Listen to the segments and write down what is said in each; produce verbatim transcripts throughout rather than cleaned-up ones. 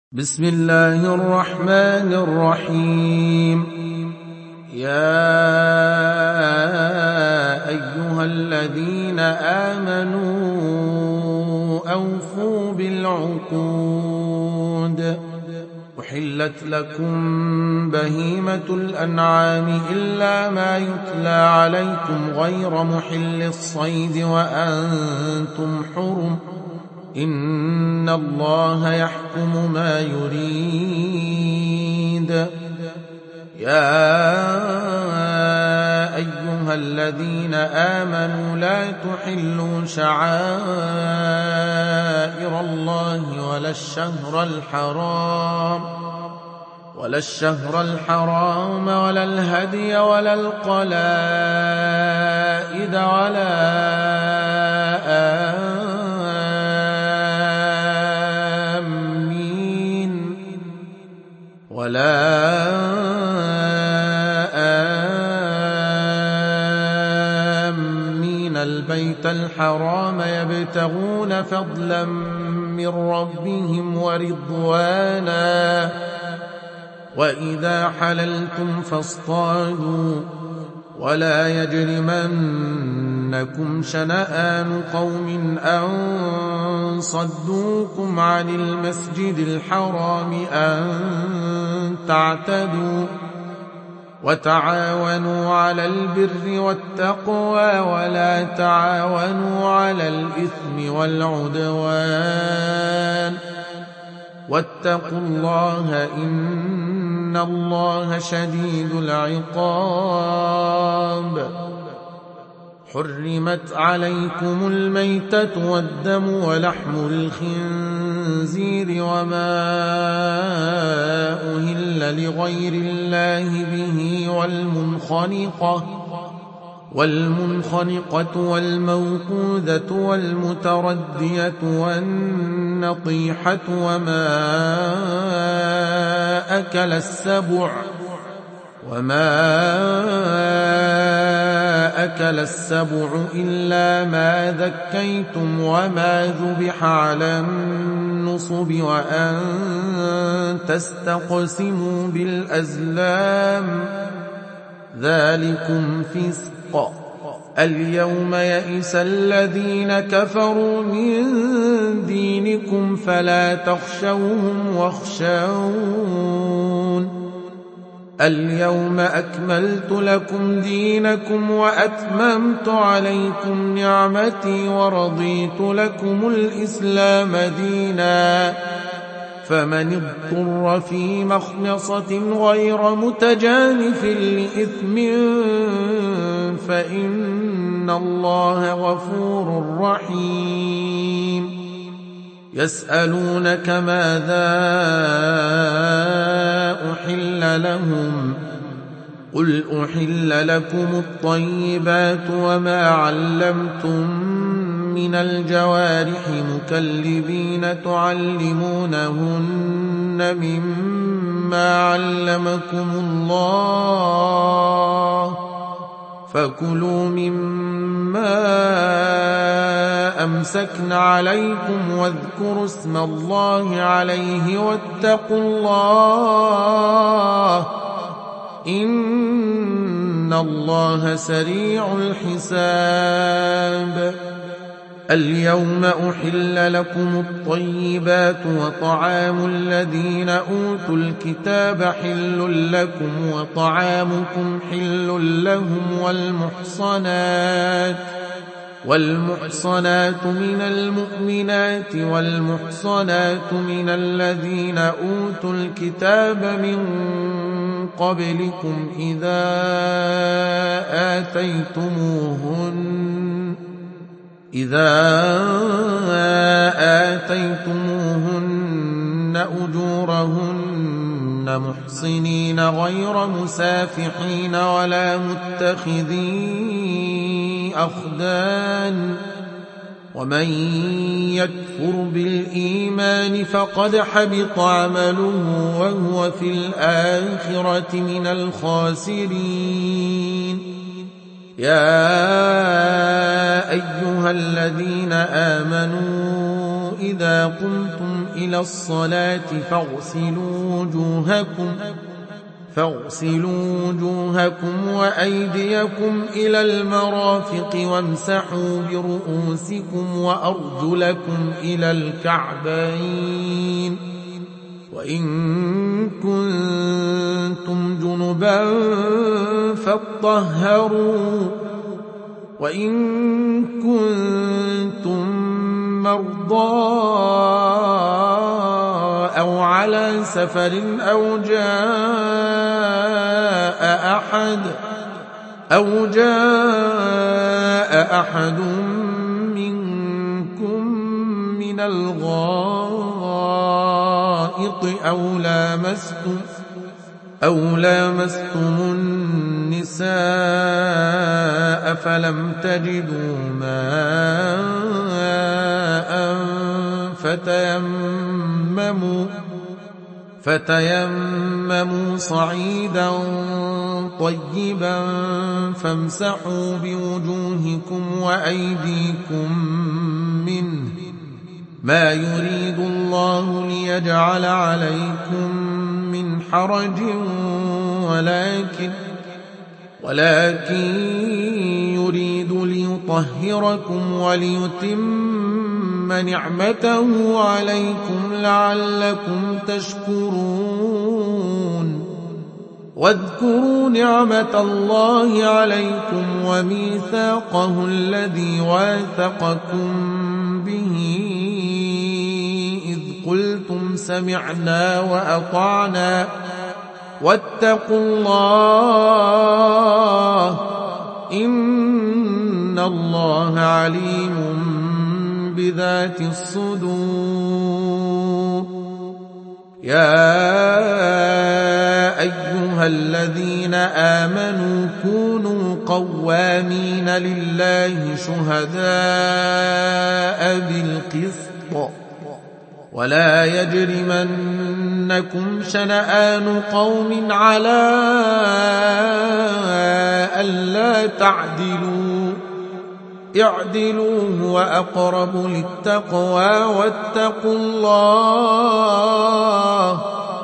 بسم الله الرحمن الرحيم. يا أيها الذين آمنوا أوفوا بالعقود. أحلت لكم بهيمة الأنعام إلا ما يتلى عليكم غير محل الصيد وأنتم حرم، إن الله يحكم ما يريد. يا أيها الذين آمنوا لا تحلوا شعائر الله ولا الشهر الحرام ولا الشهر الحرام ولا الهدي ولا القلائد ولا آمين ولا آمين البيت الحرام يبتغون فضلا من ربهم ورضوانا، وإذا حللتم فاصطادوا، ولا يجرمنكم شنآن قوم أن صدوكم عن المسجد الحرام أن تعتدوا، وتعاونوا على البر والتقوى ولا تعاونوا على الإثم والعدوان، واتقوا الله إن الله شديد العقاب. حرمت عليكم الميتة والدم ولحم الخنزير وما أهل لغير الله به والمنخنقة والمنخنقة والموقوذة والمتردية والنطيحة وما أكل السبع وما أكل السبع إلا ما ذكيتم وما ذبح على النصب وأن تستقسموا بالأزلام، ذلكم فسق. اليوم يئس الذين كفروا من دينكم فلا تخشوهم واخشون. اليوم أكملت لكم دينكم وأتممت عليكم نعمتي ورضيت لكم الإسلام دينا، فمن اضطر في مخمصة غير متجانف لإثم فإن الله غفور رحيم. يسألونك ماذا أحل لهم، قل أحل لكم الطيبات وما علمتم من الجوارح مكلبين تعلمونهن مما علمكم الله، فكلوا مما أمسكن عليكم واذكروا اسم الله عليه واتقوا الله إن الله سريع الحساب. اليوم أحل لكم الطيبات وطعام الذين أوتوا الكتاب حل لكم وطعامكم حل لهم، والمحصنات والمحصنات من المؤمنات والمحصنات من الذين أوتوا الكتاب من قبلكم إذا آتيتموهن إذا آتيتموهن أجورهن محصنين غير مسافحين ولا متخذي أخدان، ومن يكفر بالإيمان فقد حبط عمله وهو في الآخرة من الخاسرين. يا أيها الذين آمنوا إذا قمتم إلى الصلاة فاغسلوا وجوهكم فاغسلوا وجوهكم وأيديكم إلى المرافق وامسحوا برؤوسكم وأرجلكم إلى الكعبين وإن كنتم جنبا فاطهروا وإن كنتم مرضى أو على سفر أو جاء أحد أو جاء أحد منكم من الغائط أو لامستم أو لامستم النساء فلم تجدوا ماء فتيمموا فتيمموا صعيدا طيبا فامسحوا بوجوهكم وأيديكم منه ما يريد الله ليجعل عليكم من حرج ولكن ولكن يريد ليطهركم وليتم نعمته عليكم لعلكم تشكرون واذكروا نعمة الله عليكم وميثاقه الذي واثقكم به إذ قلتم سمعنا وأطعنا واتقوا الله إن الله عليم بذات الصدور يا أيها الذين آمنوا كونوا قوامين لله شهداء بالقسط ولا يجرمنكم شنآن قوم على ألا تعدلوا اعدلوا هو أقرب للتقوى واتقوا الله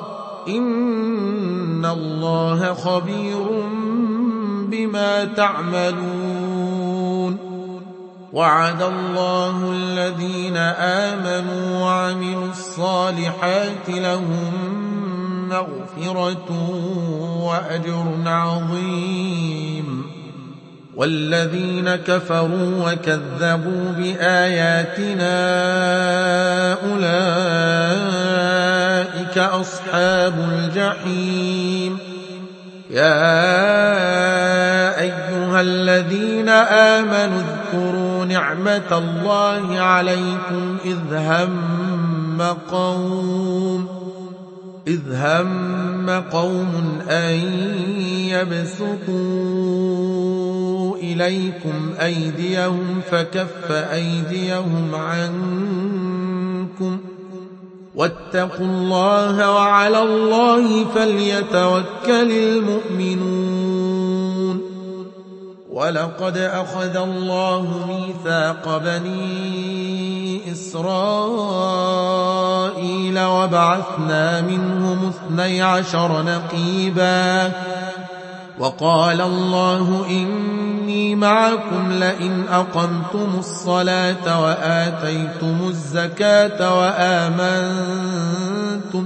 إن الله خبير بما تعملون وعد الله الذين آمنوا وعملوا الصالحات لهم مغفرة وأجر عظيم والذين كفروا وكذبوا بآياتنا أولئك أصحاب الجحيم يا أيها الذين آمنوا اذكروا نعمة الله عليكم إذ هم قوم إذ هم قوم أن يبسطوا إليكم أيديهم فكف أيديهم عنكم واتقوا الله وعلى الله فليتوكل المؤمنون ولقد أخذ الله ميثاق بني إسرائيل وبعثنا منهم اثني عشر نقيبا وقال الله إني معكم لئن أقمتم الصلاة وآتيتم الزكاة وآمنتم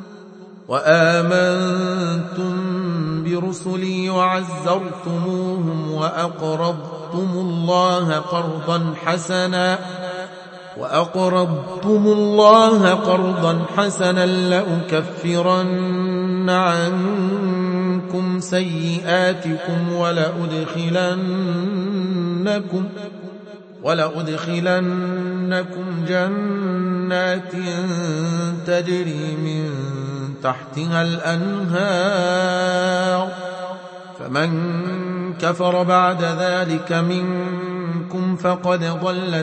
وآمنتم برسلي وعزرتموهم وأقرضتم الله قرضا حسنا وأقرضتم الله قرضا حسنا لأكفرن عنكم سيئاتكم ولأدخلنكم ولأدخلنكم جنات تجري من تحتها الأنهار فمن كفر بعد ذلك منكم فقد ضل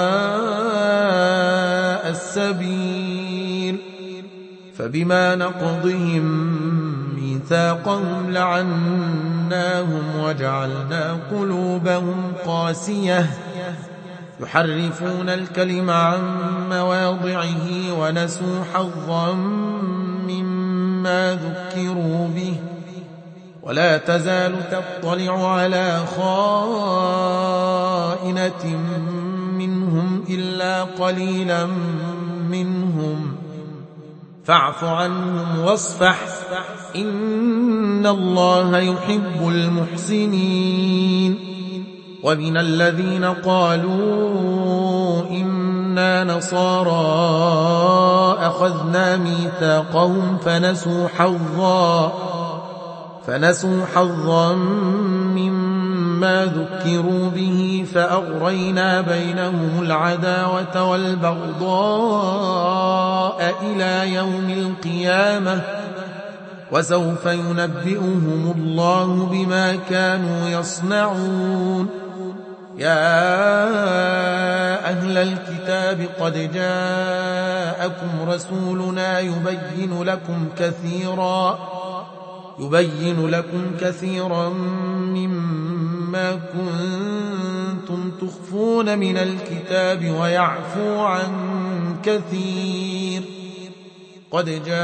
سواء السبيل فبما نقضهم ميثاقهم لعناهم وجعلنا قلوبهم قاسية يحرفون الكلم عن مواضعه ونسوا حظا مما ذكروا به ولا تزال تطلع على خائنة منهم إلا قليلا منهم فاعف عنهم واصفح إن الله يحب المحسنين. ومن الذين قالوا إنا نصارى أخذنا ميثاقهم فنسوا حظا فنسوا حظا مما ذكروا به فأغرينا بينهم العداوة والبغضاء إلى يوم القيامة وسوف ينبئهم الله بما كانوا يصنعون. يا أهل الكتاب قد جاءكم رسولنا يبين لكم كثيرا يبين لكم كثيرا مما كنتم تخفون من الكتاب ويعفو عن كثير. قد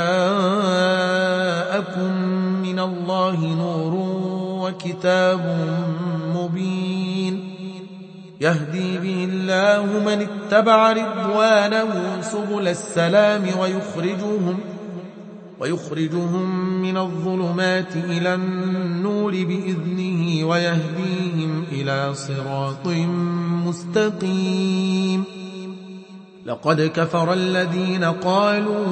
جاءكم من الله نور وكتاب مبين يهدي به الله من اتبع رضوانه سبل السلام ويخرجهم ويخرجهم من الظلمات إلى النور بإذنه ويهديهم إلى صراط مستقيم. لقد كفر الذين قالوا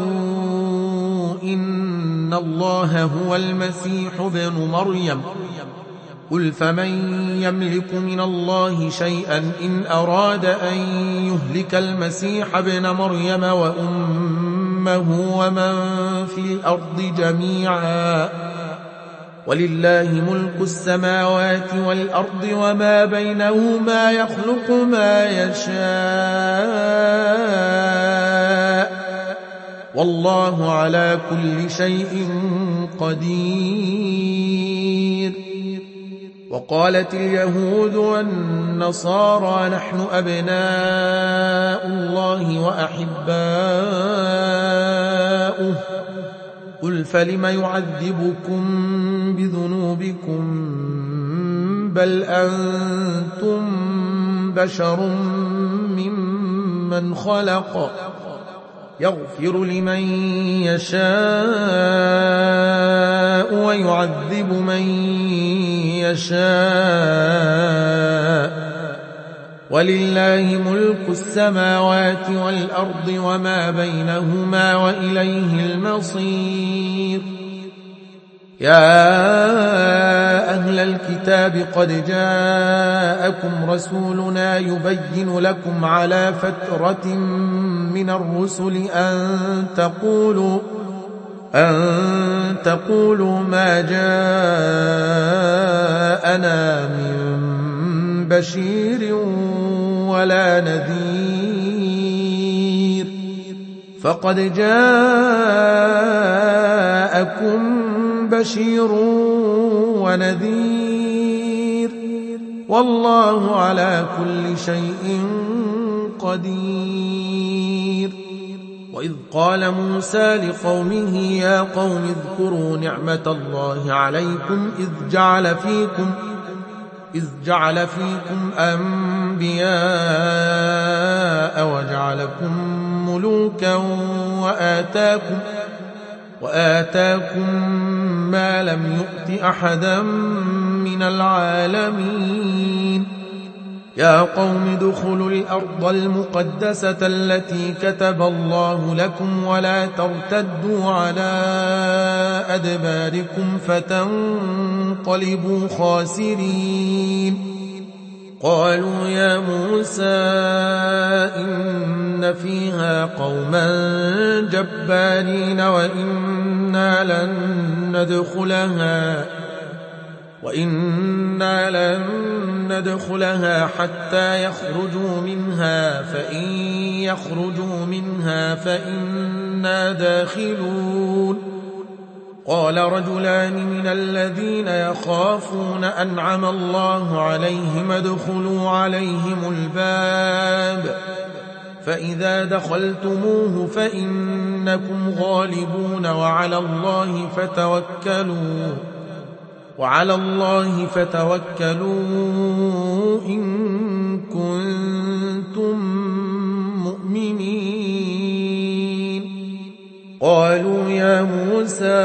إن الله هو المسيح ابن مريم قل فمن يملك من الله شيئا إن أراد أن يهلك المسيح ابن مريم وأمه ومن في الأرض جميعا ولله ملك السماوات والأرض وما بينهما يخلق ما يشاء والله على كل شيء قدير. وقالت اليهود والنصارى نحن أبناء الله وأحباؤه قل فلم يعذبكم بذنوبكم بل أنتم بشر ممن خلق يغفر لمن يشاء ويعذب من يشاء ولله ملك السماوات والأرض وما بينهما وإليه المصير. يا أهل الكتاب قد جاءكم رسولنا يبين لكم على فترة من الرسل أن تقولوا أن تقولوا ما جاءنا من بشير ولا نذير فقد جاءكم بشير ونذير والله على كل شيء قدير. وإذ قال موسى لقومه يا قوم اذكروا نعمة الله عليكم إذ جعل فيكم إذ جعل فيكم أنبياء وجعلكم ملوكا وآتاكم وآتاكم ما لم يؤت أحدا من العالمين. يا قوم ادخلوا الأرض المقدسة التي كتب الله لكم ولا ترتدوا على أدباركم فتنقلبوا خاسرين. قالوا يا موسى إن فيها قوما جبارين وإنا لن ندخلها وإنا لن ندخلها حتى يخرجوا منها فإن يخرجوا منها فإنا داخلون قال رجلان من الذين يخافون أنعم الله عليهم ادخلوا عليهم الباب فإذا دخلتموه فإنكم غالبون وعلى الله فتوكلوا وعلى الله فتوكلوا إن كنتم مؤمنين. قالوا يا موسى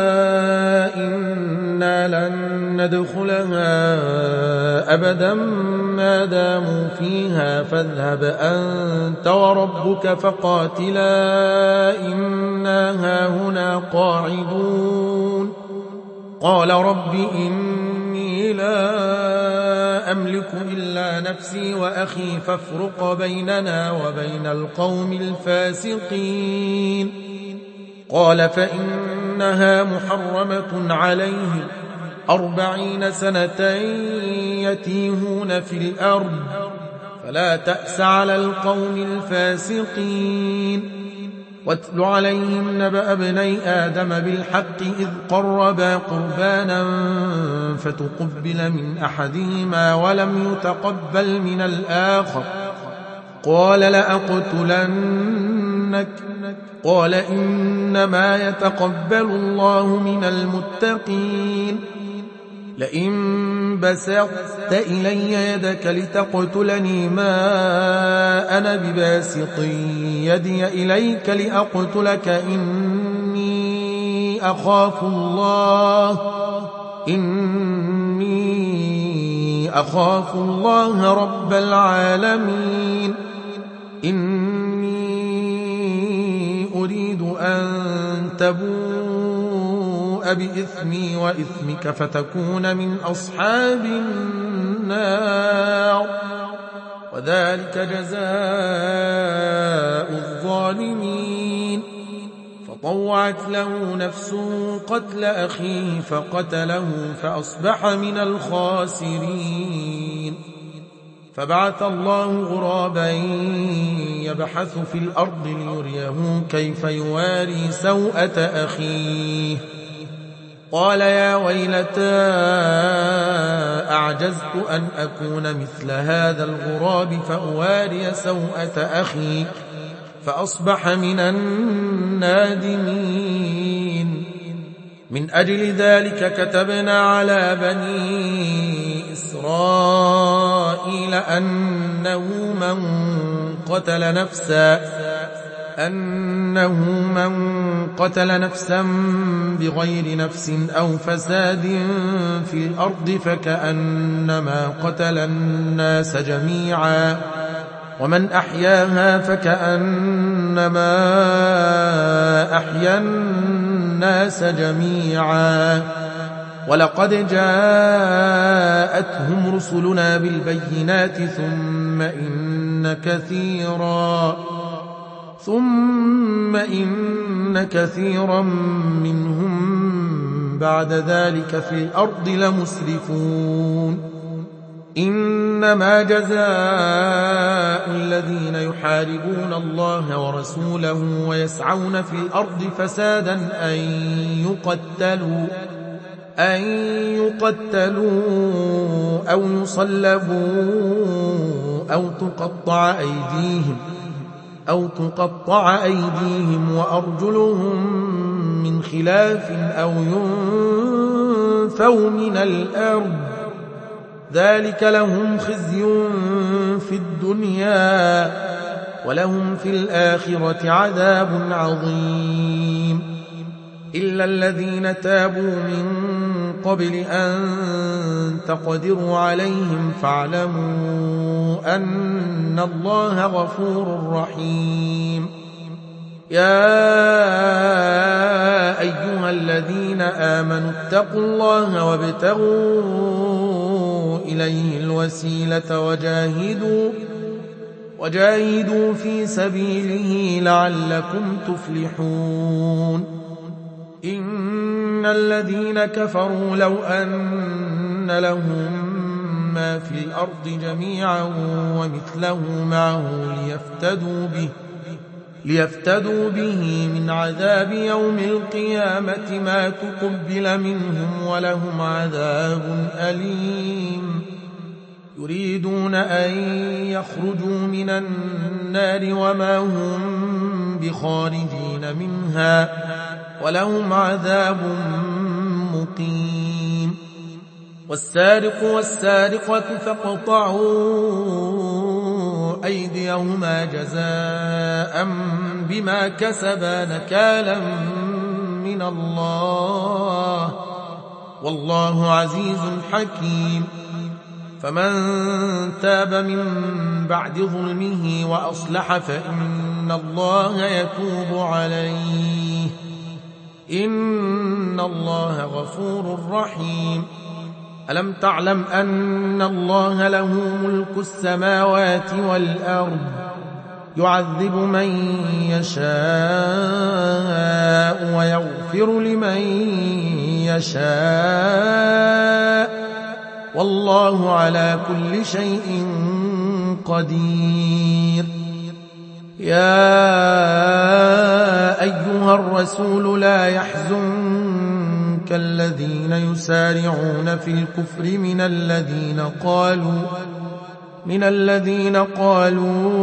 إنا لن ندخلها أبدا ما داموا فيها فاذهب أنت وربك فقاتلا إنا هاهنا قاعدون. قال رب إني لا أملك إلا نفسي وأخي فافرق بيننا وبين القوم الفاسقين. قال فإنها محرمة عليهم أربعين سنة يتيهون في الأرض فلا تأس على القوم الفاسقين. واتل عليهم نبأ ابني آدم بالحق إذ قربا قربانا فتقبل من أحدهما ولم يتقبل من الآخر قال لأقتلنك قال إنما يتقبل الله من المتقين. لئن بسطت إلي يدك لتقتلني ما أنا بباسط يدي إليك لأقتلك إني أخاف الله إني أخاف الله رب العالمين. إني أريد أن تبوء بإثمي وإثمك فتكون من أصحاب النار وذلك جزاء الظالمين. فطوعت له نفسه قتل أخيه فقتله فأصبح من الخاسرين. فبعث الله غرابا يبحث في الأرض ليريه كيف يواري سوءة أخيه قال يا ويلتى أعجزت أن أكون مثل هذا الغراب فأواري سوءة أخي فأصبح من النادمين. من أجل ذلك كتبنا على بني إسرائيل أنه من قتل نفسا أنه من قتل نفسا بغير نفس أو فساد في الأرض فكأنما قتل الناس جميعا ومن أحياها فكأنما أحيا الناس جميعا. ولقد جاءتهم رسلنا بالبينات ثم إن كثيرا ثم إن كثيرا منهم بعد ذلك في الأرض لمسرفون. إنما جزاء الذين يحاربون الله ورسوله ويسعون في الأرض فسادا أن يقتلوا أن يقتلوا أو يصلبوا أو تقطع أيديهم أو تقطع أيديهم وأرجلهم من خلاف أو ينفوا من الأرض ذلك لهم خزي في الدنيا ولهم في الآخرة عذاب عظيم. إلا الذين تابوا من قبل أن تقدروا عليهم فاعلموا أن الله غفور رحيم. يا أيها الذين آمنوا اتقوا الله وابتغوا إليه الوسيلة وجاهدوا وجاهدوا في سبيله لعلكم تفلحون. إن الذين كفروا لو أن لهم ما في الأرض جميعا ومثله معه ليفتدوا به ليفتدوا به من عذاب يوم القيامة ما تقبل منهم ولهم عذاب أليم يريدون أن يخرجوا من النار وما هم بخارجين منها ولهم عذاب مقيم والسارق والسارقة فاقطعوا أيديهما جزاء بما كسبا نكالا من الله والله عزيز حكيم فمن تاب من بعد ظلمه وأصلح فإن الله يتوب عليه إن الله غفور رحيم ألم تعلم أن الله له ملك السماوات والأرض يعذب من يشاء ويغفر لمن يشاء والله على كل شيء قدير يا أيها الرسول لا يحزنك الذين يسارعون في الكفر من الذين قالوا من الذين قالوا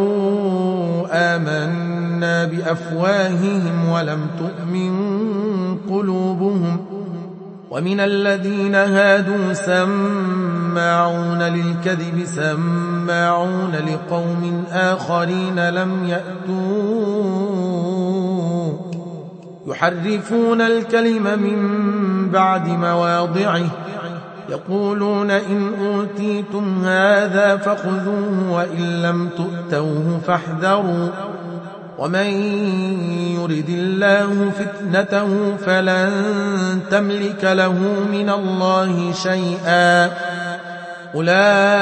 آمنا بأفواههم ولم تؤمن قلوبهم ومن الذين هادوا سماعون للكذب سماعون لقوم آخرين لم يأتوك يحرفون الكلم من بعد مواضعه يقولون إن أوتيتم هذا فخذوه وإن لم تؤتوه فاحذروا ومن يرد الله فتنته فلن تملك له من الله شيئا أولئك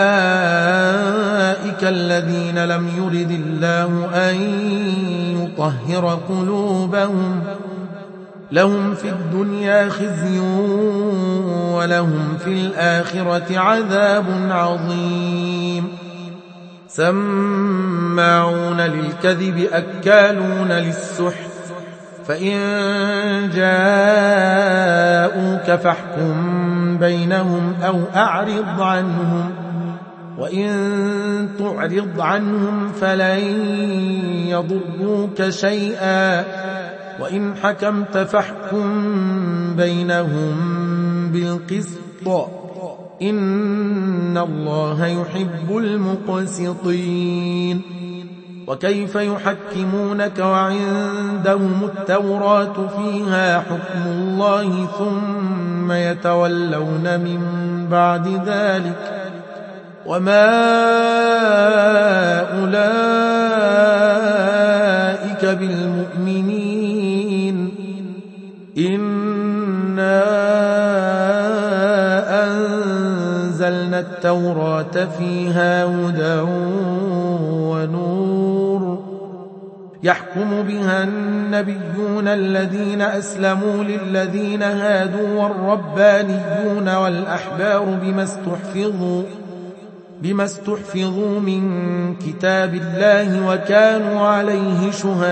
الذين لم يرد الله أن يطهر قلوبهم لهم في الدنيا خزي ولهم في الآخرة عذاب عظيم سماعون للكذب أكالون للسحت فإن جاءوك فاحكم بينهم أو أعرض عنهم وإن تعرض عنهم فلن يضروك شيئا وإن حكمت فاحكم بينهم بالقسط إن الله يحب المقسطين وكيف يحكمونك وعندهم التوراة فيها حكم الله ثم يتولون من بعد ذلك وما أولئك بالمؤمنين إنا أنزلنا التوراة فيها هدى ونور يحكم بها النبيون الذين أسلموا للذين هادوا والربانيون والأحبار بما استحفظوا بما استحفظوا من كتاب الله وكانوا عليه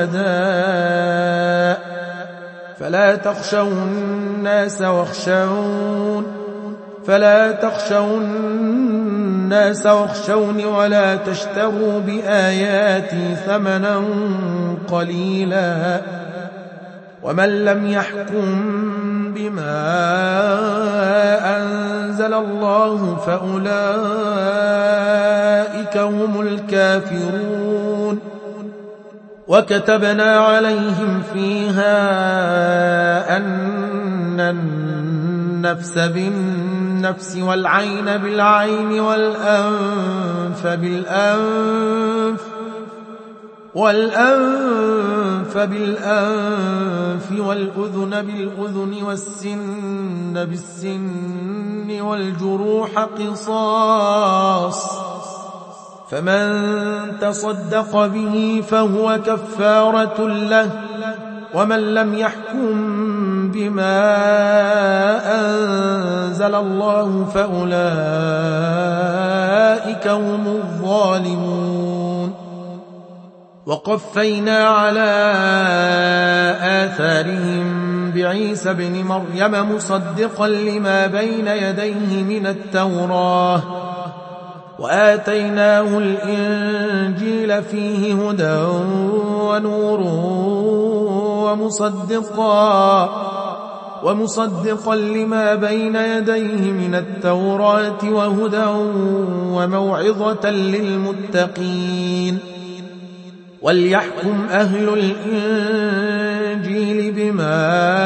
شهداء فلا تخشوا الناس واخشون فلا تخشوا الناس واخشوني ولا تشتروا بآياتي ثمنا قليلا ومن لم يحكم بما أنزل الله فأولئك هم الكافرون وكتبنا عليهم فيها أن النفس بالنفس والعين بالعين والأنف بالأنف والأنف بالأنف والأذن بالأذن والسن بالسن والجروح قصاص فمن تصدق به فهو كفارة له ومن لم يحكم بما أنزل الله فأولئك هم الظالمون وقفينا على آثارهم بعيسى بن مريم مصدقا لما بين يديه من التوراة وآتيناه الإنجيل فيه هدى ونور ومصدقا ومصدقا لما بين يديه من التوراة وهدى وموعظة للمتقين. وليحكم أهل الإنجيل بما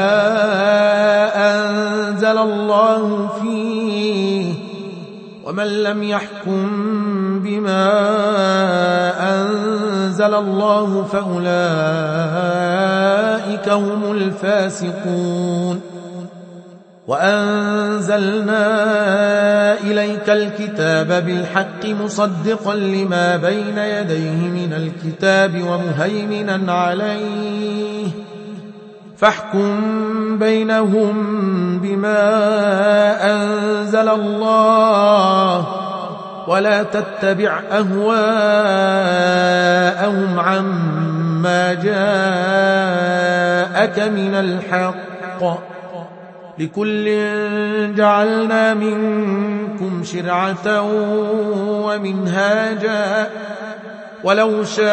أنزل الله فيه ومن لم يحكم بما أنزل الله فأولئك هم الفاسقون. وأنزلنا إليك الكتاب بالحق مصدقا لما بين يديه من الكتاب ومهيمنا عليه فاحكم بينهم بما أنزل الله ولا تتبع أهواءهم عما جاءك من الحق لكل جعلنا منكم شرعة ومنهاجا ولو شاء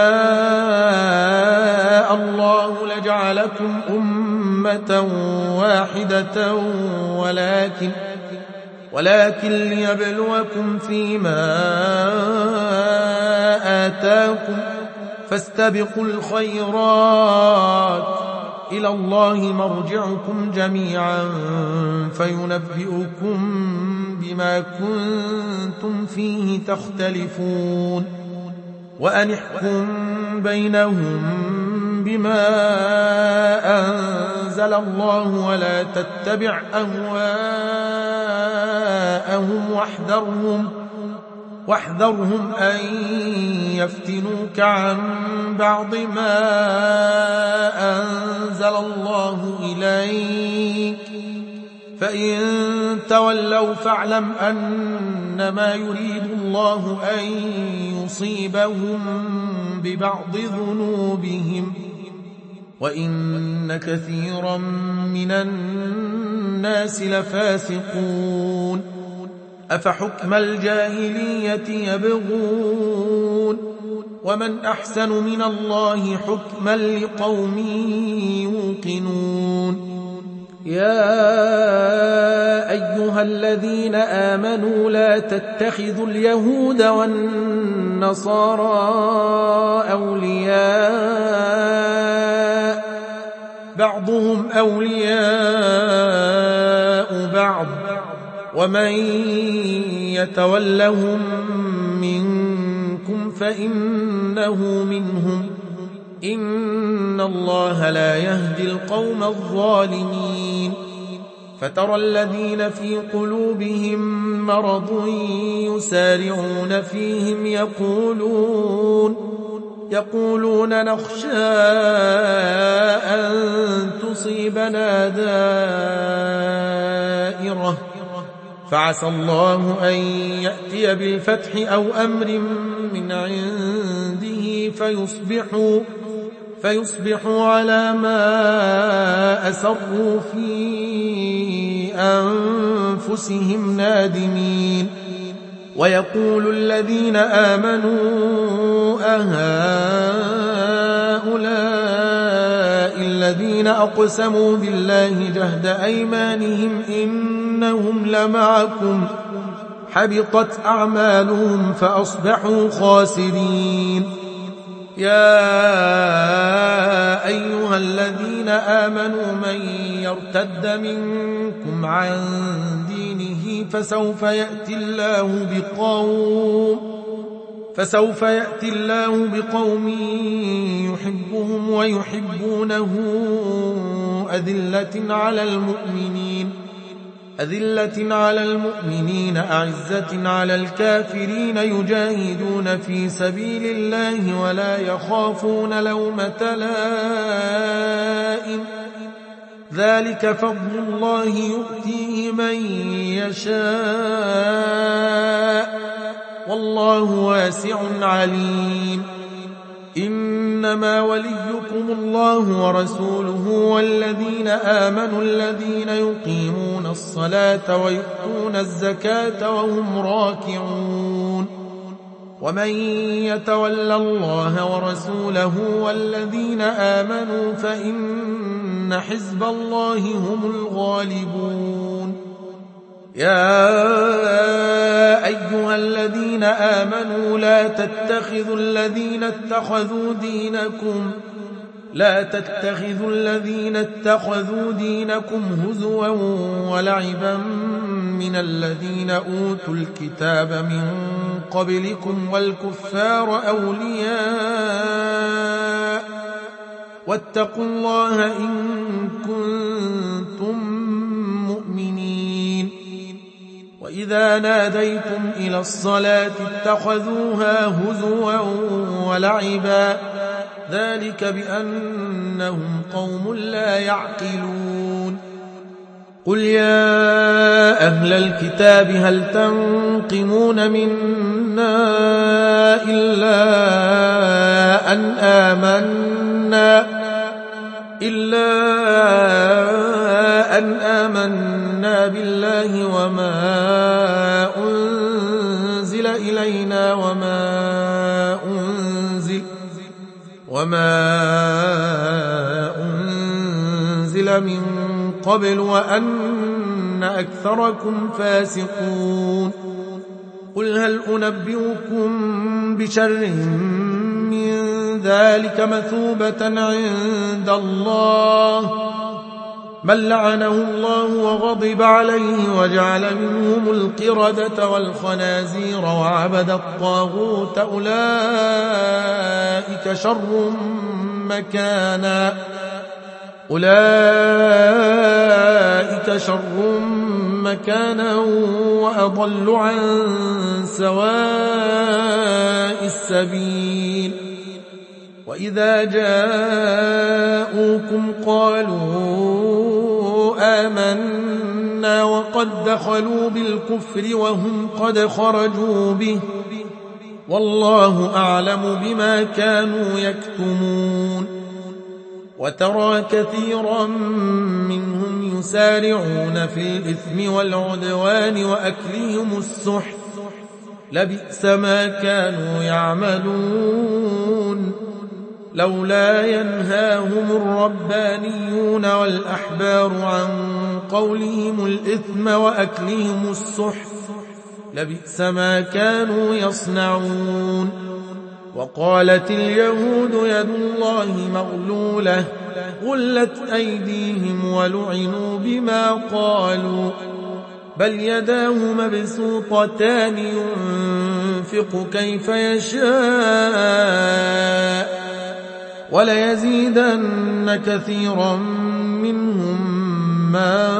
الله لجعلكم أمة واحدة ولكن ولكن ليبلوكم فيما آتاكم فاستبقوا الخيرات إلى الله مرجعكم جميعا فينبئكم بما كنتم فيه تختلفون. وأن احكم بينهم بما أنزل الله ولا تتبع أهواءهم واحذرهم واحذرهم أن يفتنوك عن بعض ما أنزل الله إليك فإن تولوا فاعلم أنما يريد الله أن يصيبهم ببعض ذنوبهم وإن كثيرا من الناس لفاسقون. أفحكم الجاهلية يبغون ومن أحسن من الله حكما لقوم يوقنون. يا أيها الذين آمنوا لا تتخذوا اليهود والنصارى أولياء بعضهم أولياء بعض ومن يتولهم منكم فإنه منهم إن الله لا يهدي القوم الظالمين. فترى الذين في قلوبهم مرض يسارعون فيهم يقولون يقولون نخشى أن تصيبنا دائرة فعسى الله أن يأتي بالفتح أو أمر من عنده فيصبحوا فيصبحوا على ما أسروا في أنفسهم نادمين. ويقول الذين آمنوا أهؤلاء الذين أقسموا بالله جهد أيمانهم إنهم لمعكم حبطت أعمالهم فأصبحوا خاسرين. يا أيها الذين آمنوا من يرتد منكم عن دينه فسوف يأتي الله بقوم فسوف يأتي الله بقوم يحبهم ويحبونه أذلة على المؤمنين أذلة على المؤمنين أعزة على الكافرين يجاهدون في سبيل الله ولا يخافون لومة لائم ذلك فضل الله يؤتيه من يشاء والله واسع عليم. إنما وليكم الله ورسوله والذين آمنوا الذين يقيمون الصلاة ويؤتون الزكاة وهم راكعون ومن يتول الله ورسوله والذين آمنوا فإن حزب الله هم الغالبون يا أيها الذين آمنوا لا تتخذوا الذين اتخذوا دينكم لا تتخذوا الذين اتخذوا دينكم هزوا ولعبا من الذين أوتوا الكتاب من قبلكم والكفار أولياء واتقوا الله إن كنتم مؤمنين وإذا ناديتم إلى الصلاة اتخذوها هزوا ولعبا ذلك بأنهم قوم لا يعقلون قل يا أهل الكتاب هل تنقمون منا إلا أن آمنا إلا أن آمنا بالله وما أنزل إلينا وما أنزل وما أنزل من قبل وأن أكثركم فاسقون قل هل أنبئكم بشر من ذلك مثوبة عند الله من لعنه الله وغضب عليه وجعل منهم القردة والخنازير وعبد الطاغوت أولئك شر مكانا أولئك شر مكانا وأضل عن سواء السبيل وإذا جاءوكم قالوا آمنا وقد دخلوا بالكفر وهم قد خرجوا به والله أعلم بما كانوا يكتمون وترى كثيرا منهم يسارعون في الإثم والعدوان وأكلهم السحت لبئس ما كانوا يعملون لولا ينهاهم الربانيون والأحبار عن قولهم الإثم وأكلهم السحت لبئس ما كانوا يصنعون وقالت اليهود يد الله مغلولة غلت أيديهم ولعنوا بما قالوا بل يداه مبسوطتان ينفق كيف يشاء وليزيدن كثيرا منهم ما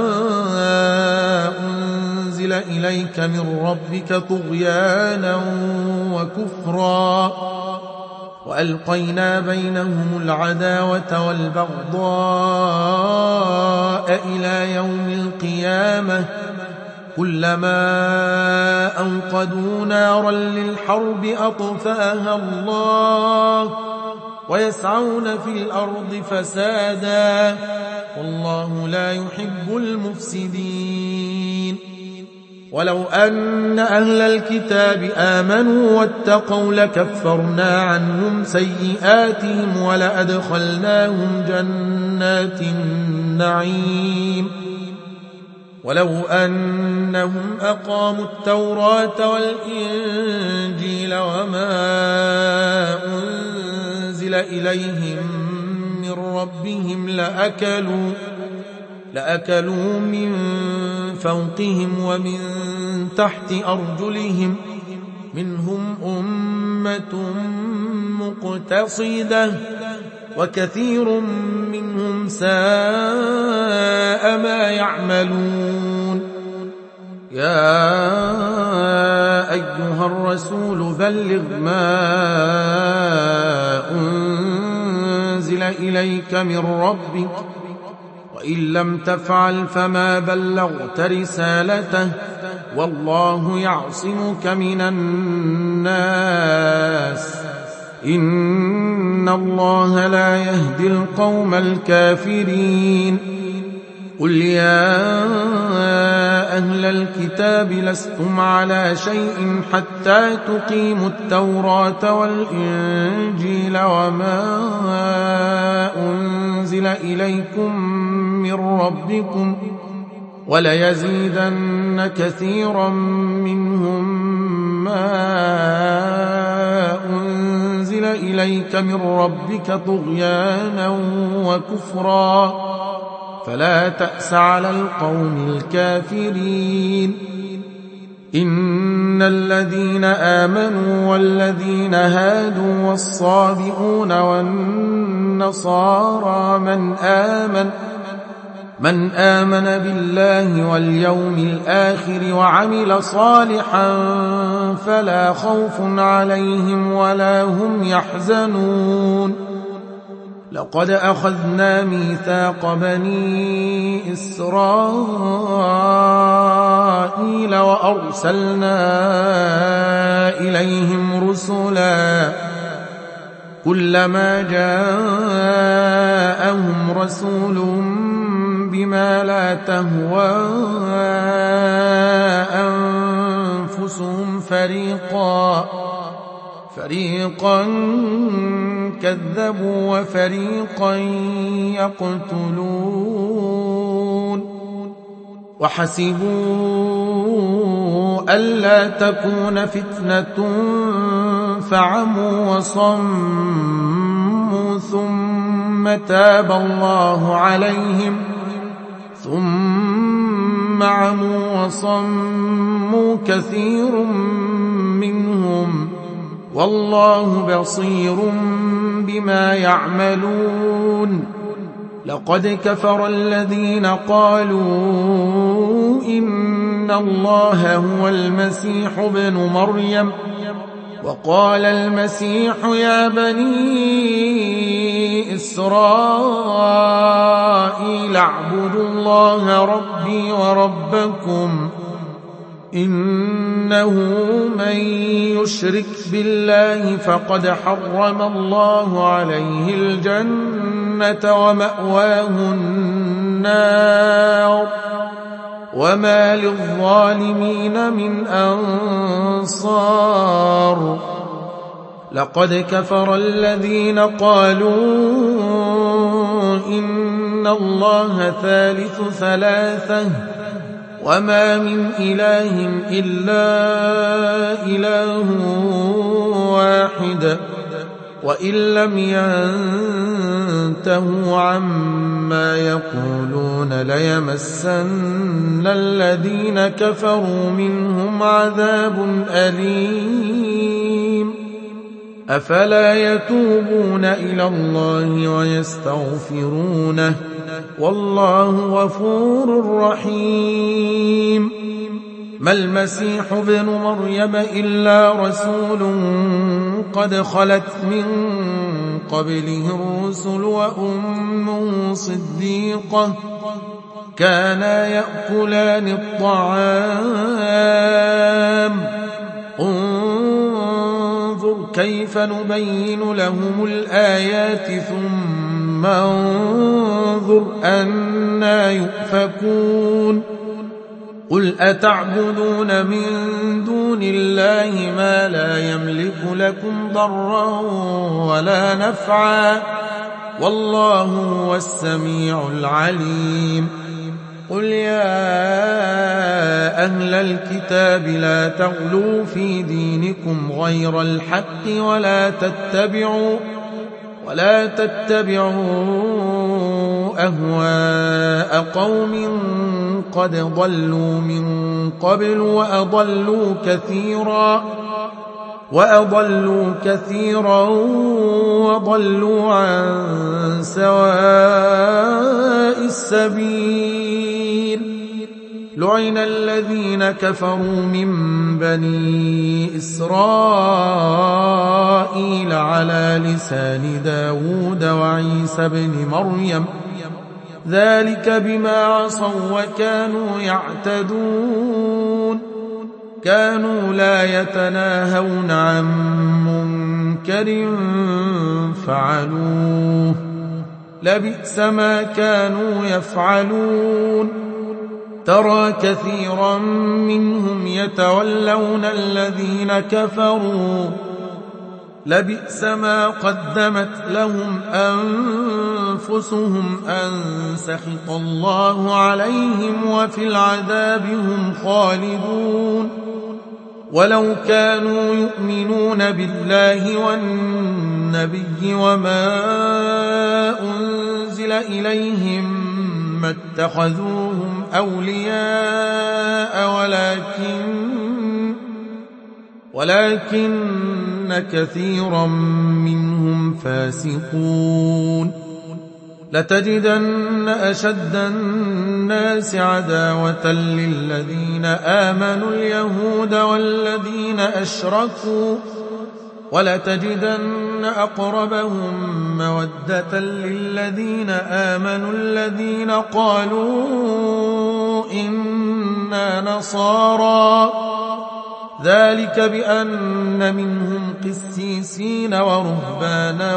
أنزل إليك من ربك طغيانا وكفرا وألقينا بينهم العداوة والبغضاء إلى يوم القيامة كلما أوقدوا نارا للحرب أطفأها الله ويسعون في الأرض فسادا والله لا يحب المفسدين ولو أن أهل الكتاب آمنوا واتقوا لكفرنا عنهم سيئاتهم ولأدخلناهم جنات النعيم ولو أنهم أقاموا التوراة والإنجيل وما أنزل إليهم من ربهم لأكلوا لأكلوا من فوقهم ومن تحت أرجلهم منهم أمة مقتصدة وكثير منهم ساء ما يعملون يا أيها الرسول بلغ ما أنزل إليك من ربك وإن لم تفعل فما بلغت رسالته والله يعصمك من الناس إن إن الله لا يهدي القوم الكافرين قل يا أهل الكتاب لستم على شيء حتى تقيموا التوراة والإنجيل وما أنزل إليكم من ربكم وليزيدن كثيرا منهم ما أنزل إليك من ربك طغيانا وكفرا فلا تأس على القوم الكافرين إن الذين آمنوا والذين هادوا والصابئون والنصارى من آمن من آمن بالله واليوم الآخر وعمل صالحا فلا خوف عليهم ولا هم يحزنون لقد أخذنا ميثاق بني إسرائيل وأرسلنا إليهم رسلا كلما جاءهم رسول بما لا تهوى أنفسهم فريقا فريقا كذبوا وفريقا يقتلون وحسبوا ألا تكون فتنة فعموا وصموا ثم تاب الله عليهم ثم عموا وصموا كثير منهم والله بصير بما يعملون لقد كفر الذين قالوا إن الله هو المسيح ابن مريم وقال المسيح يا بني إسرائيل اعبدوا الله ربي وربكم إنه من يشرك بالله فقد حرم الله عليه الجنة ومأواه النار وما للظالمين من أنصار لقد كفر الذين قالوا إن الله ثالث ثلاثة وما من إله إلا إله واحد وإن لم ينتهوا عما يقولون ليمسن الذين كفروا منهم عذاب أليم أفلا يتوبون إلى الله ويستغفرونه والله غفور رحيم ما المسيح ابن مريم إلا رسول قد خلت من قبله الرسل وأمه صديقة كانا يأكلان الطعام انظر كيف نبين لهم الآيات ثم انظر أنا يؤفكون قل أتعبدون من دون الله ما لا يملك لكم ضرا ولا نفعا والله هو السميع العليم قل يا أهل الكتاب لا تغلوا في دينكم غير الحق ولا تتبعوا ولا تتبعوا أهواء قوم قد ضلوا من قبل وأضلوا كثيرا وأضلوا كثيرا وضلوا عن سواء السبيل لعن الذين كفروا من بني إسرائيل على لسان داود وعيسى بن مريم ذلك بما عصوا وكانوا يعتدون كانوا لا يتناهون عن منكر فعلوه لبئس ما كانوا يفعلون ترى كثيرا منهم يتولون الذين كفروا لبئس ما قدمت لهم أنفسهم أن سخط الله عليهم وفي العذاب هم خالدون ولو كانوا يؤمنون بالله والنبي وما أنزل إليهم ما اتخذوهم أولياء ولكن ولكن كثيرا منهم فاسقون لتجدن أشد الناس عداوة للذين آمنوا اليهود والذين أشركوا ولتجدن أقربهم مودة للذين آمنوا الذين قالوا إنا نصارى ذلك بأن منهم قسيسين ورهبانا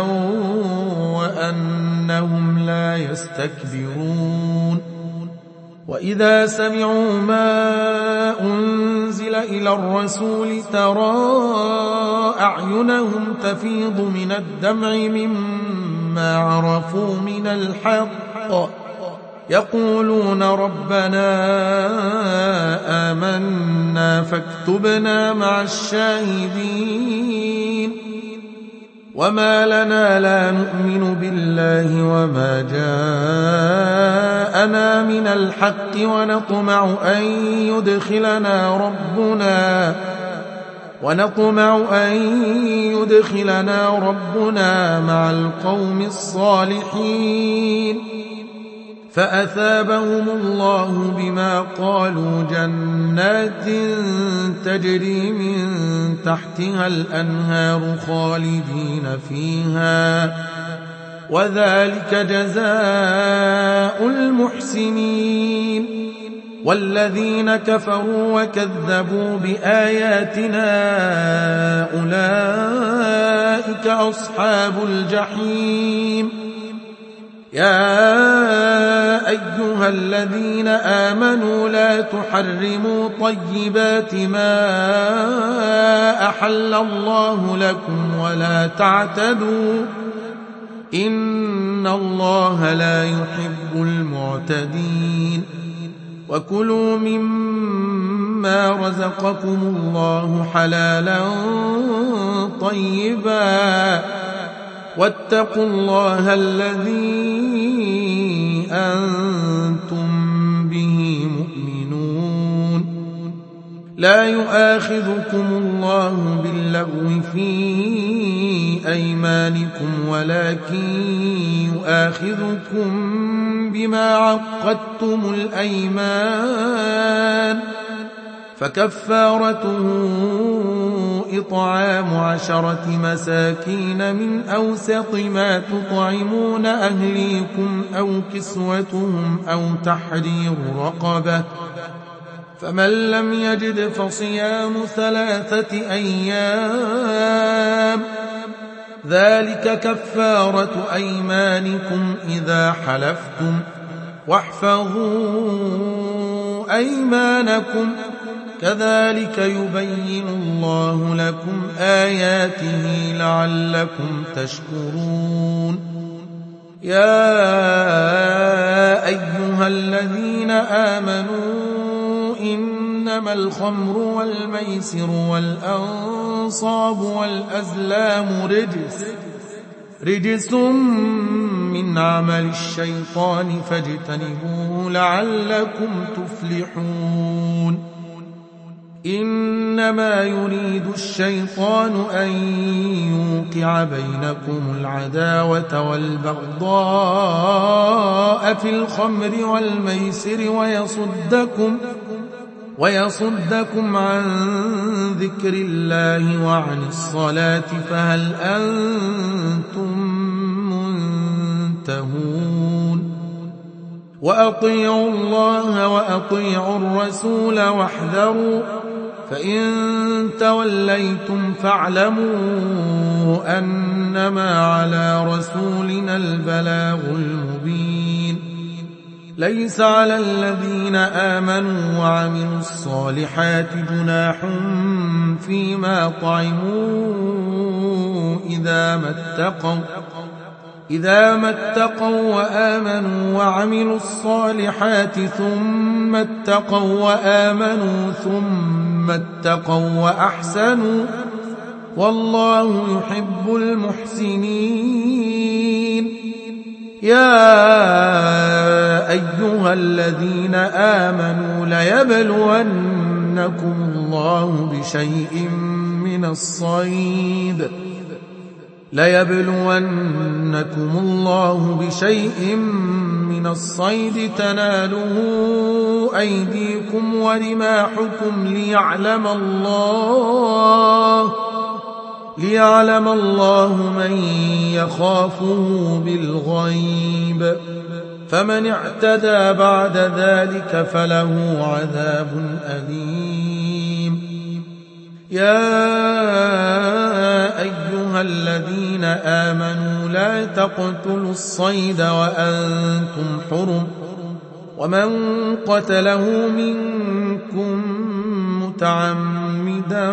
وأنهم لا يستكبرون وإذا سمعوا ما أنزل إلى الرسول ترى أعينهم تفيض من الدمع مما عرفوا من الحق يقولون ربنا آمنا فاكتبنا مع الشاهدين وما لنا لا نؤمن بالله وما جاءنا من الحق ونطمع أن يدخلنا ربنا ونطمع أن يدخلنا ربنا مع القوم الصالحين فأثابهم الله بما قالوا جنات تجري من تحتها الأنهار خالدين فيها وذلك جزاء المحسنين والذين كفروا وكذبوا بآياتنا أولئك أصحاب الجحيم يا أيها الذين آمنوا لا تحرموا طيبات ما أحل الله لكم ولا تعتدوا إن الله لا يحب المعتدين وكلوا مما رزقكم الله حلالا طيبا واتقوا الله الذي أنتم به مؤمنون لا يؤاخذكم الله باللغو في أيمانكم ولكن يؤاخذكم بما عقدتم الأيمان فكفارته إطعام عشرة مساكين من أوسط ما تطعمون أهليكم أو كسوتهم أو تحرير رقبة فمن لم يجد فصيام ثلاثة أيام ذلك كفارة أيمانكم إذا حلفتم واحفظوا أيمانكم كذلك يبين الله لكم آياته لعلكم تشكرون يا أيها الذين آمنوا إنما الخمر والميسر والأنصاب والأزلام رجس رجس من عمل الشيطان فاجتنبوه لعلكم تفلحون إنما يريد الشيطان أن يوقع بينكم العداوة والبغضاء في الخمر والميسر ويصدكم ويصدكم عن ذكر الله وعن الصلاة فهل أنتم منتهون وأطيعوا الله وأطيعوا الرسول واحذروا فإن توليتم فاعلموا أنما على رسولنا البلاغ المبين. ليس على الذين آمنوا وعملوا الصالحات جناح فيما طعموا إذا ما اتقوا إذا ما اتقوا وآمنوا وعملوا الصالحات ثم اتقوا وآمنوا ثم اتقوا وأحسنوا والله يحب المحسنين. يا أيها الذين آمنوا ليبلونكم الله بشيء من الصيد ليبلونكم الله بشيء من الصيد تناله أيديكم ورماحكم ليعلم الله ليعلم الله من يخافه بالغيب فمن اعتدى بعد ذلك فله عذاب أليم. يا أيها الذين آمنوا لا تقتلوا الصيد وأنتم حرم ومن قتله منكم متعمدا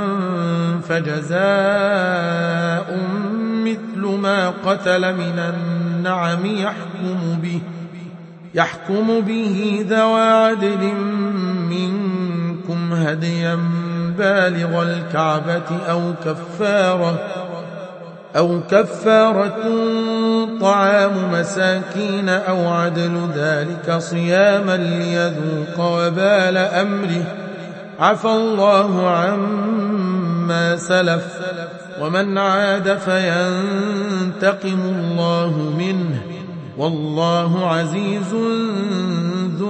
فجزاء مثل ما قتل من النعم يحكم به يحكم به ذوى عدل منكم هديا بالغ الكعبة أو كفارة أو كفارة طعام مساكين أو عدل ذلك صياما ليذوق وبال أمره عفى الله عما سلف ومن عاد فينتقم الله منه والله عزيز ذو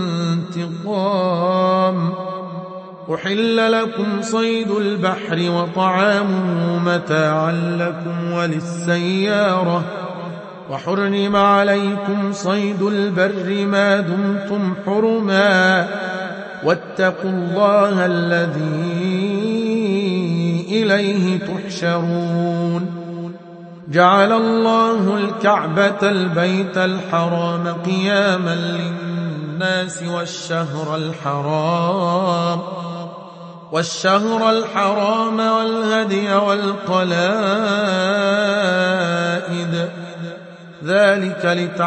انتقام. أحل لكم صيد البحر وطعامه متاعا لكم وللسيارة وحرم عليكم صيد البر ما دمتم حرما واتقوا الله الذي إليه تحشرون. جعل الله الكعبة البيت الحرام قياما للناس والشهر الحرام والشهر الحرام والهدي والقلائد ذلك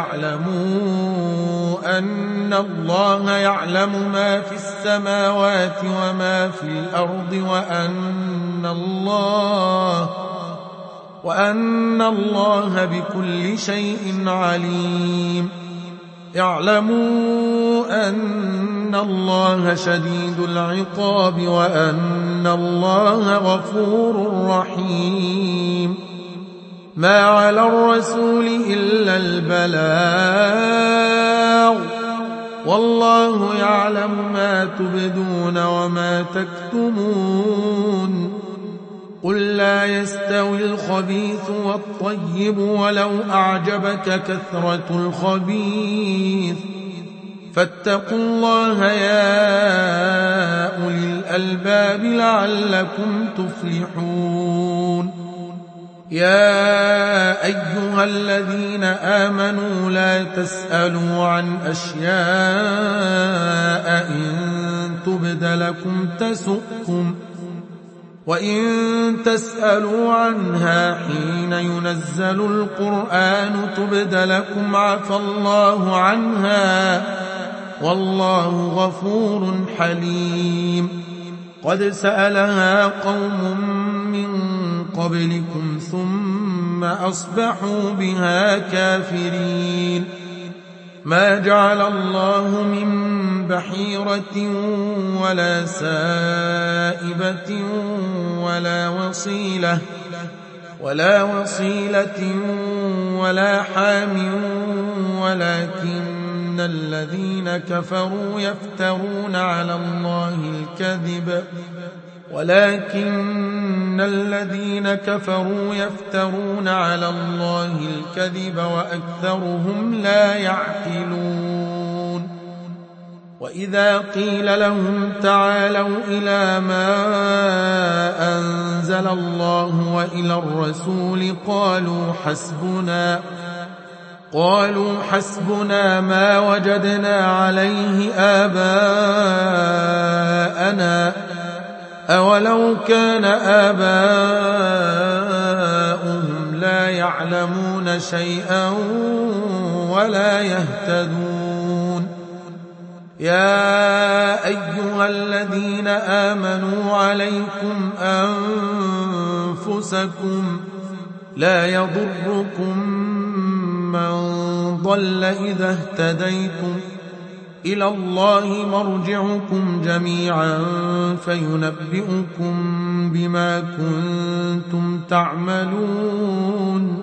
لتعلموا أن الله يعلم ما في السماوات وما في الأرض وأن الله وأن الله بكل شيء عليم. اعلموا أن الله شديد العقاب وأن الله غفور رحيم. ما على الرسول إلا البلاغ والله يعلم ما تبدون وما تكتمون. قل لا يستوي الخبيث والطيب ولو أعجبك كثرة الخبيث فاتقوا الله يا أولي الألباب لعلكم تفلحون. يا أيها الذين آمنوا لا تسألوا عن أشياء إن تبد لكم تسؤكم وإن تسألوا عنها حين ينزل القرآن تبد لكم عفى الله عنها والله غفور حليم. قد سألها قوم من قبلكم ثم أصبحوا بها كافرين. ما جعل الله من بحيرة ولا سائبة ولا وصيلة ولا وصيلة ولا حام ولكن الذين كفروا يفترون على الله الكذب ولكن الذين كفروا يفترون على الله الكذب وأكثرهم لا يعقلون. وإذا قيل لهم تعالوا إلى ما أنزل الله وإلى الرسول قالوا حسبنا قالوا حسبنا ما وجدنا عليه آباءنا أولو كان آباؤهم لا يعلمون شيئا ولا يهتدون يا أيها الذين آمنوا عليكم أنفسكم لا يضركم من ضل إذا اهتديتم إلى الله مرجعكم جميعا فينبئكم بما كنتم تعملون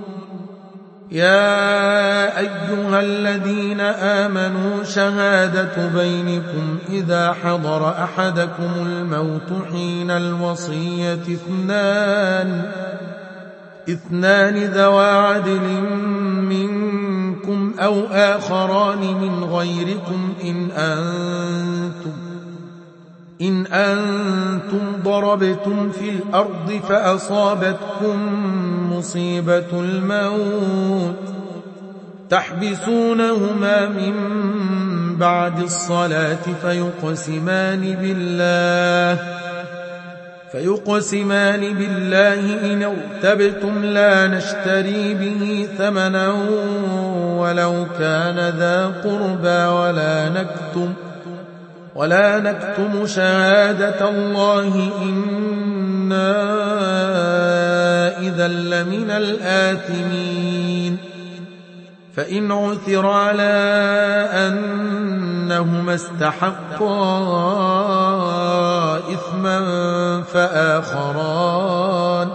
يا أيها الذين آمنوا شهادة بينكم إذا حضر أحدكم الموت حين الوصية اثنان اثنان ذوى عدل منكم أو آخران من غيركم إن أنتم إن أنتم ضربتم في الأرض فأصابتكم مصيبة الموت تحبسونهما من بعد الصلاة فيقسمان بالله فيقسمان بالله إن ارتبتم لا نشتري به ثمنا ولو كان ذا قربى ولا نكتم ولا نكتم شهادة الله إنا إذا لمن الآثمين فإن عثر على أنهما استحقا إثما فآخران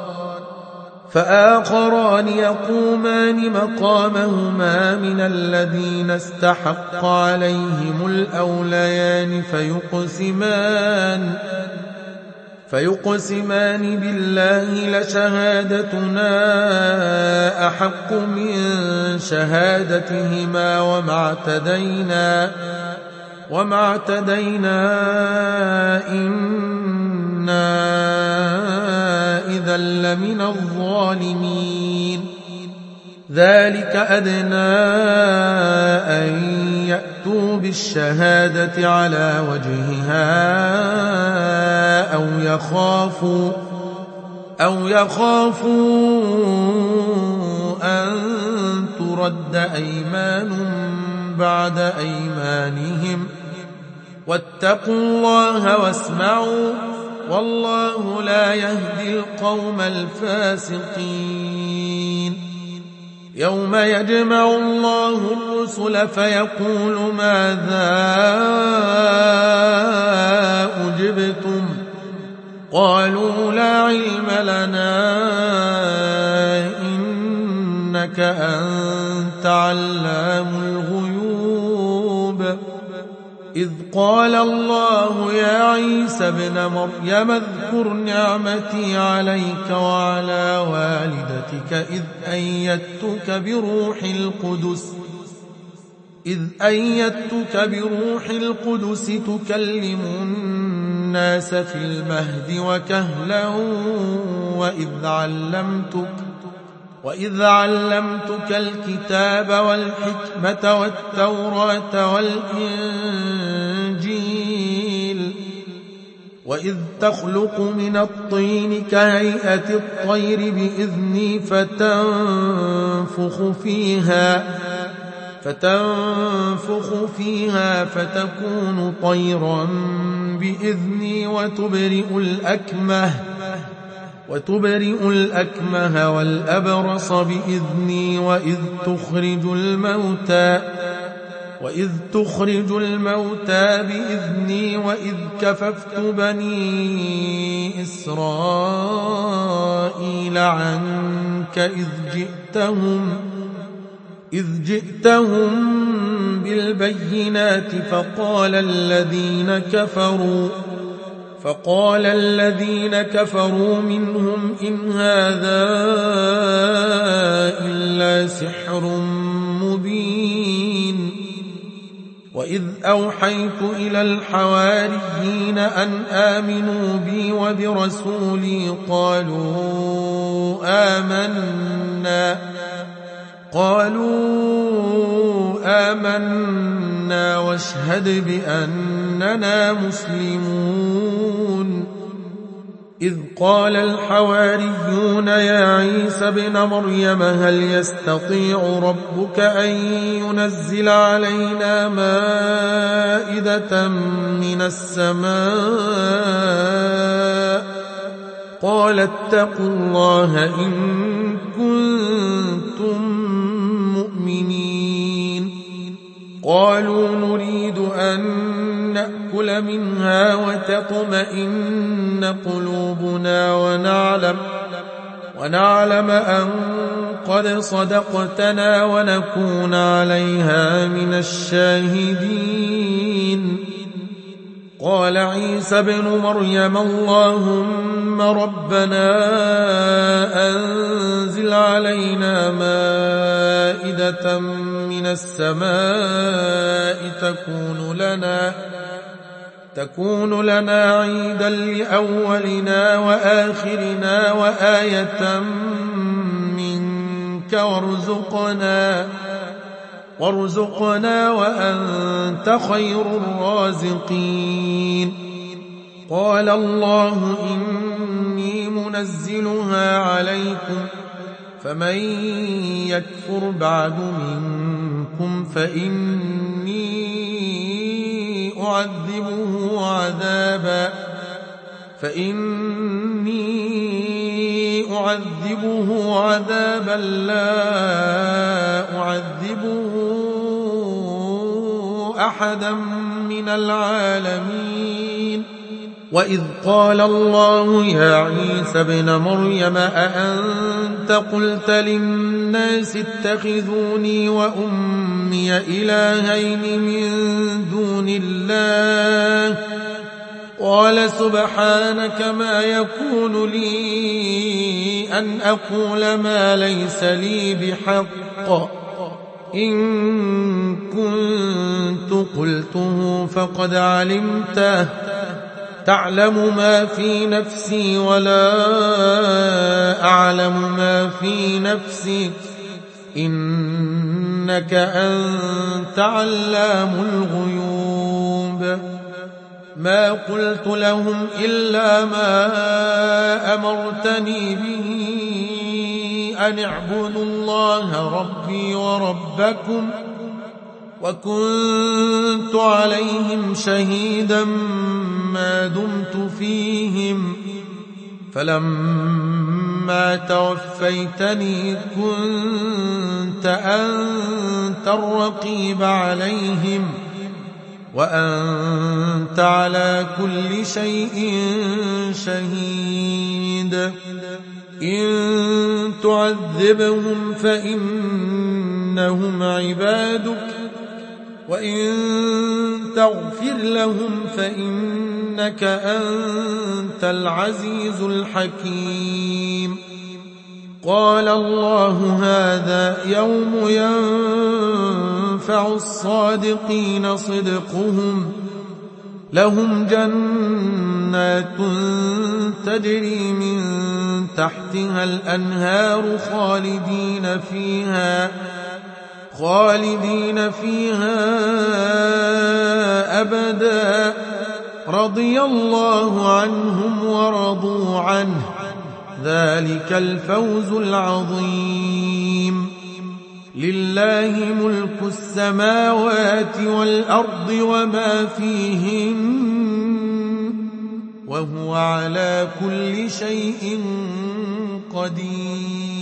فآخران يقومان مقامهما من الذين استحق عليهم الأوليان فيقسمان فيقسمان بالله لشهادتنا أحق من شهادتهما وما اعتدينا وما اعتدينا إنا إذا لمن الظالمين ذلك أدنى أن يأتوا بالشهادة على وجهها أو يخافوا أو يخافوا أن ترد أيمان بعد أيمانهم واتقوا الله واسمعوا والله لا يهدي القوم الفاسقين يوم يجمع الله الرسل فيقول ماذا أجبتم قالوا لا علم لنا إنك أنت علام الغيوب إذ قال الله يا عيسى ابن مريم اذكر نعمتي عليك وعلى والدتك إذ أيدتك بروح القدس إذ أيدتك بروح القدس تكلم الناس في المهد وكهلا وإذ علمتك وإذ علمتك الكتاب والحكمة والتوراة والإنجيل وإذ تخلق من الطين كهيئة الطير بإذني فتنفخ فيها فتنفخ فيها فتكون طيرا بإذني وتبرئ الأكمه وتبرئ الأكمه والأبرص بإذني وإذ تخرج الموتى وإذ تخرج الموتى بإذني وإذ كففت بني إسرائيل عنك إذ جئتهم إذ جئتهم بالبينات فقال الذين كفروا فقال الذين كفروا منهم إن هذا إلا سحر مبين وإذ أوحيت إلى الحواريين أن آمنوا بي وبرسولي قالوا آمنا قالوا آمنا واشهد بأننا مسلمون إذ قال الحواريون يا عيسى ابن مريم هل يستطيع ربك أن ينزل علينا مائدة من السماء قال اتقوا الله إن كنتم مؤمنين قالوا نريد أن نأكل منها وتطمئن قلوبنا ونعلم, ونعلم أن قد صدقتنا ونكون عليها من الشاهدين قال عيسى ابن مريم اللهم ربنا أنزل علينا مائدة من السماء تكون لنا تكون لنا عيدا لأولنا وآخرنا وآية منك وارزقنا وارزقنا وأنت خير الرازقين قال الله إني منزلها عليكم فمن يكفر بعد منكم فإني أعذبه عذابا فإني أعذبه عذابا لا أعذبه أحدا من العالمين وإذ قال الله يا عيسى ابن مريم أأنت قلت للناس اتخذوني وأمي إلهين من دون الله قال سبحانك ما يكون لي أن أقول ما ليس لي بحق إن كنت قلته فقد علمته تعلم ما في نفسي ولا أعلم ما في نفسك إنك أنت علام الغيوب ما قلت لهم إلا ما أمرتني به أن اعبدوا الله ربي وربكم وكنت عليهم شهيدا ما دمت فيهم فلما توفيتني كنت أنت الرقيب عليهم وأنت على كل شيء شهيد إن تعذبهم فإنهم عبادك وإن تغفر لهم فإنك أنت العزيز الحكيم قال الله هذا يوم ينفع الصادقين صدقهم لهم جنات تجري من تحتها الأنهار خالدين فيها خالدين فيها أبدا رضي الله عنهم ورضوا عنه ذلك الفوز العظيم لله ملك السماوات والأرض وما فيهن وهو على كل شيء قدير